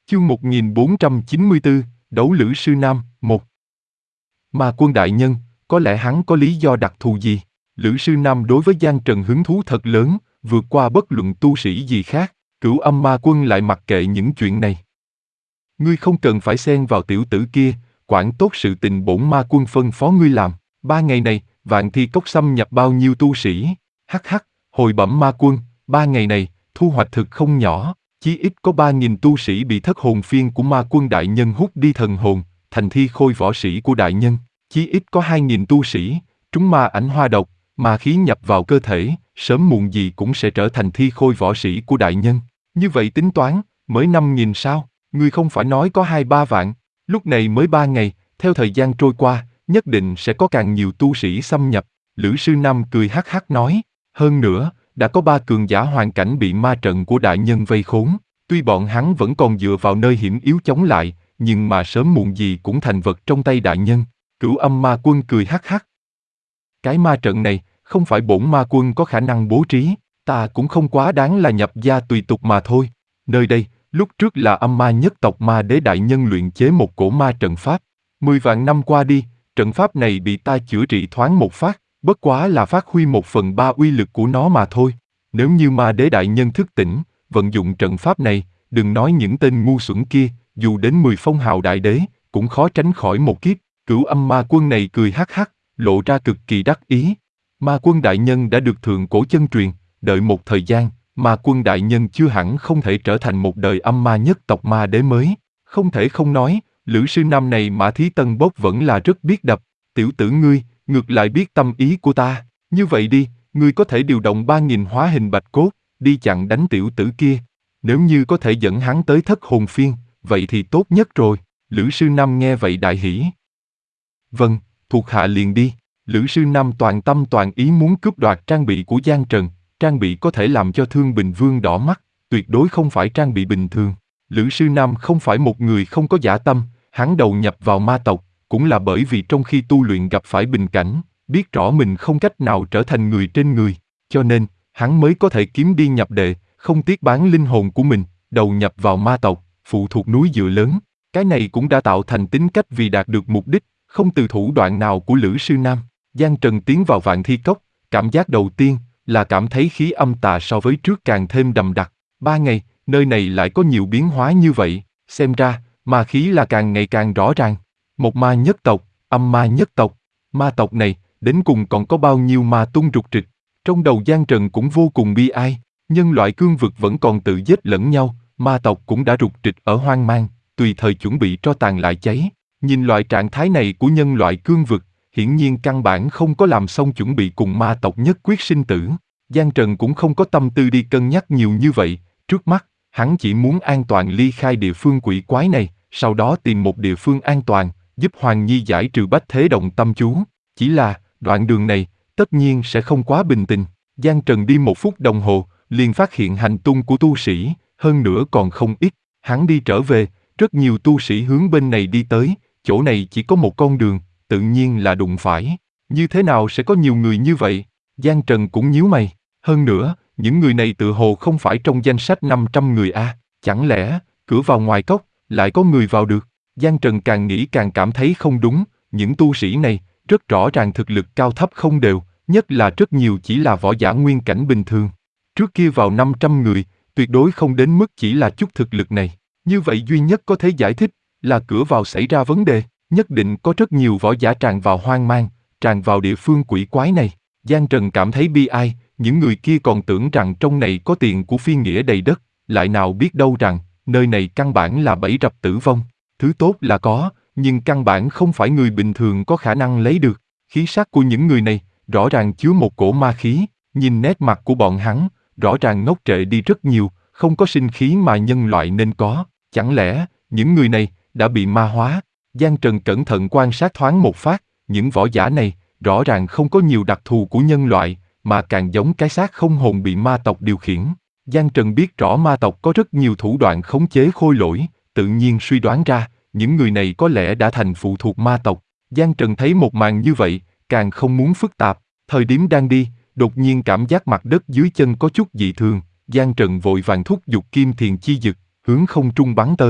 Chương 1494, Đấu Lữ Sư Nam, 1. Ma Quân đại nhân, có lẽ hắn có lý do đặc thù gì? Lữ Sư Nam đối với Giang Trần hứng thú thật lớn, vượt qua bất luận tu sĩ gì khác. Cửu Âm Ma Quân lại mặc kệ những chuyện này. Ngươi không cần phải xen vào tiểu tử kia, quản tốt sự tình bổn Ma Quân phân phó ngươi làm. 3 ngày này, Vạn Thi Cốc xâm nhập bao nhiêu tu sĩ? Hắc hắc, hồi bẩm Ma Quân, 3 ngày này, thu hoạch thực không nhỏ. Chí ít có 3.000 tu sĩ bị thất hồn phiên của Ma Quân đại nhân hút đi thần hồn, thành thi khôi võ sĩ của đại nhân. Chí ít có 2.000 tu sĩ, trúng ma ảnh hoa độc, ma khí nhập vào cơ thể, sớm muộn gì cũng sẽ trở thành thi khôi võ sĩ của đại nhân. Như vậy tính toán, mới 5.000 sao? Ngươi không phải nói có 2-3 vạn, lúc này mới 3 ngày, theo thời gian trôi qua, nhất định sẽ có càng nhiều tu sĩ xâm nhập. Lữ Sư Nam cười hắc hắc nói, hơn nữa, đã có 3 cường giả hoàn cảnh bị ma trận của đại nhân vây khốn. Tuy bọn hắn vẫn còn dựa vào nơi hiểm yếu chống lại, nhưng mà sớm muộn gì cũng thành vật trong tay đại nhân. Cửu Âm Ma Quân cười hắc hắc. Cái ma trận này, không phải bổn Ma Quân có khả năng bố trí, ta cũng không quá đáng là nhập gia tùy tục mà thôi. Nơi đây, lúc trước là âm ma nhất tộc Ma Đế đại nhân luyện chế một cổ ma trận pháp. 10 vạn năm qua đi, trận pháp này bị ta chữa trị thoáng một phát, bất quá là phát huy 1/3 uy lực của nó mà thôi. Nếu như Ma Đế đại nhân thức tỉnh, vận dụng trận pháp này, đừng nói những tên ngu xuẩn kia, dù đến 10 phong hào đại đế, cũng khó tránh khỏi một kiếp. Cửu Âm Ma Quân này cười hắc hắc, lộ ra cực kỳ đắc ý. Ma Quân đại nhân đã được thượng cổ chân truyền, đợi một thời gian, Ma Quân đại nhân chưa hẳn không thể trở thành một đời âm ma nhất tộc Ma Đế mới. Không thể không nói, Lữ Sư Nam này Mã Thí Tân Bốc vẫn là rất biết đập. Tiểu tử ngươi, ngược lại biết tâm ý của ta. Như vậy đi, ngươi có thể điều động 3.000 hóa hình bạch cốt, đi chặn đánh tiểu tử kia. Nếu như có thể dẫn hắn tới thất hồn phiên, vậy thì tốt nhất rồi. Lữ Sư Nam nghe vậy đại hỉ. Vâng, thuộc hạ liền đi. Lữ Sư Nam toàn tâm toàn ý muốn cướp đoạt trang bị của Giang Trần. Trang bị có thể làm cho Thương Bình Vương đỏ mắt, tuyệt đối không phải trang bị bình thường. Lữ Sư Nam không phải một người không có dã tâm, hắn đầu nhập vào ma tộc, cũng là bởi vì trong khi tu luyện gặp phải bình cảnh, biết rõ mình không cách nào trở thành người trên người, cho nên, hắn mới có thể kiếm đi nhập đệ, không tiếc bán linh hồn của mình, đầu nhập vào ma tộc, phụ thuộc núi dựa lớn. Cái này cũng đã tạo thành tính cách vì đạt được mục đích, không từ thủ đoạn nào của Lữ Sư Nam. Giang Trần tiến vào Vạn Thi Cốc, cảm giác đầu tiên là cảm thấy khí âm tà so với trước càng thêm đậm đặc. 3 ngày, nơi này lại có nhiều biến hóa như vậy, xem ra, ma khí là càng ngày càng rõ ràng. Một ma nhất tộc, âm ma nhất tộc, ma tộc này, đến cùng còn có bao nhiêu ma tung rục rịch. Trong đầu Giang Trần cũng vô cùng bi ai, nhân loại cương vực vẫn còn tự giết lẫn nhau, ma tộc cũng đã rục rịch ở hoang mang, tùy thời chuẩn bị tro tàn lại cháy. Nhìn loại trạng thái này của nhân loại cương vực, hiển nhiên căn bản không có làm xong chuẩn bị cùng ma tộc nhất quyết sinh tử. Giang Trần cũng không có tâm tư đi cân nhắc nhiều như vậy, trước mắt, hắn chỉ muốn an toàn ly khai địa phương quỷ quái này, sau đó tìm một địa phương an toàn, giúp Hoàng Nhi giải trừ bách thế động tâm chú. Chỉ là, đoạn đường này, tất nhiên sẽ không quá bình tĩnh. Giang Trần đi 1 phút đồng hồ, liền phát hiện hành tung của tu sĩ, hơn nữa còn không ít. Hắn đi trở về, rất nhiều tu sĩ hướng bên này đi tới, chỗ này chỉ có một con đường, tự nhiên là đụng phải. Như thế nào sẽ có nhiều người như vậy? Giang Trần cũng nhíu mày. Hơn nữa, những người này tự hồ không phải trong danh sách 500 người a, chẳng lẽ, cửa vào ngoài cốc, lại có người vào được? Giang Trần càng nghĩ càng cảm thấy không đúng, những tu sĩ này, rất rõ ràng thực lực cao thấp không đều, nhất là rất nhiều chỉ là võ giả nguyên cảnh bình thường. Trước kia vào 500 người, tuyệt đối không đến mức chỉ là chút thực lực này. Như vậy duy nhất có thể giải thích, là cửa vào xảy ra vấn đề, nhất định có rất nhiều võ giả tràn vào hoang mang, tràn vào địa phương quỷ quái này. Giang Trần cảm thấy bi ai, những người kia còn tưởng rằng trong này có tiền của phi nghĩa đầy đất, lại nào biết đâu rằng, nơi này căn bản là bẫy rập tử vong. Thứ tốt là có, nhưng căn bản không phải người bình thường có khả năng lấy được. Khí sắc của những người này, rõ ràng chứa một cổ ma khí, nhìn nét mặt của bọn hắn, rõ ràng ngốc trệ đi rất nhiều, không có sinh khí mà nhân loại nên có. Chẳng lẽ, những người này, đã bị ma hóa? Giang Trần cẩn thận quan sát thoáng một phát, những võ giả này, rõ ràng không có nhiều đặc thù của nhân loại, mà càng giống cái xác không hồn bị ma tộc điều khiển. Giang Trần biết rõ ma tộc có rất nhiều thủ đoạn khống chế khôi lỗi, tự nhiên suy đoán ra, những người này có lẽ đã thành phụ thuộc ma tộc. Giang Trần thấy một màn như vậy, càng không muốn phức tạp. Thời điểm đang đi, đột nhiên cảm giác mặt đất dưới chân có chút dị thường. Giang Trần vội vàng thúc giục kim thiền chi dực, hướng không trung bắn tới.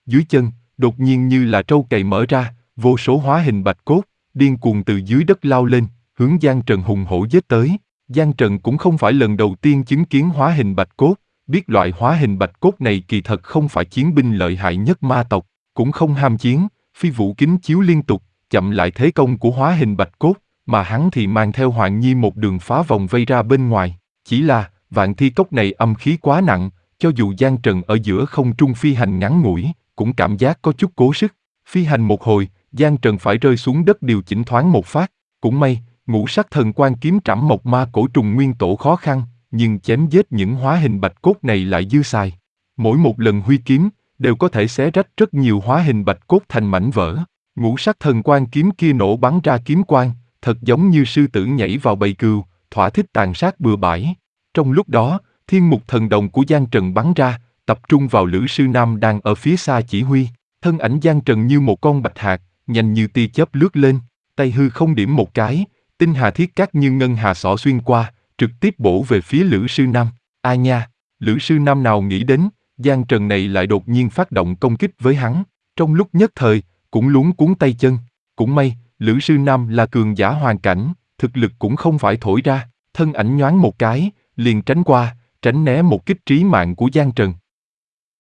Dưới chân, đột nhiên như là trâu cày mở ra, vô số hóa hình bạch cốt, điên cuồng từ dưới đất lao lên, hướng Giang Trần hùng hổ giết tới. Giang Trần cũng không phải lần đầu tiên chứng kiến hóa hình bạch cốt, biết loại hóa hình bạch cốt này kỳ thật không phải chiến binh lợi hại nhất ma tộc, cũng không ham chiến, phi vũ kính chiếu liên tục, chậm lại thế công của hóa hình bạch cốt, mà hắn thì mang theo Hoàng Nhi một đường phá vòng vây ra bên ngoài. Chỉ là, vạn thi cốc này âm khí quá nặng, cho dù Giang Trần ở giữa không trung phi hành ngắn ngủi, cũng cảm giác có chút cố sức. Phi hành một hồi, Giang Trần phải rơi xuống đất điều chỉnh thoáng một phát. Cũng may, ngũ sắc thần quan kiếm trảm mộc ma cổ trùng nguyên tổ khó khăn, nhưng chém giết những hóa hình bạch cốt này lại dư xài. Mỗi một lần huy kiếm, đều có thể xé rách rất nhiều hóa hình bạch cốt thành mảnh vỡ. Ngũ sắc thần quan kiếm kia nổ bắn ra kiếm quang, thật giống như sư tử nhảy vào bầy cừu, thỏa thích tàn sát bừa bãi. Trong lúc đó, thiên mục thần đồng của Giang Trần bắn ra, tập trung vào Lữ Sư Nam đang ở phía xa chỉ huy. Thân ảnh Giang Trần như một con bạch hạc, nhanh như tia chớp lướt lên, tay hư không điểm một cái, tinh hà thiết cát như ngân hà xỏ xuyên qua, trực tiếp bổ về phía Lữ Sư Nam. A nha, Lữ Sư Nam nào nghĩ đến, Giang Trần này lại đột nhiên phát động công kích với hắn, trong lúc nhất thời, cũng luống cuống tay chân. Cũng may, Lữ Sư Nam là cường giả hoàn cảnh, thực lực cũng không phải thổi ra, thân ảnh nhoáng một cái, liền tránh qua, tránh né một kích trí mạng của Giang Trần.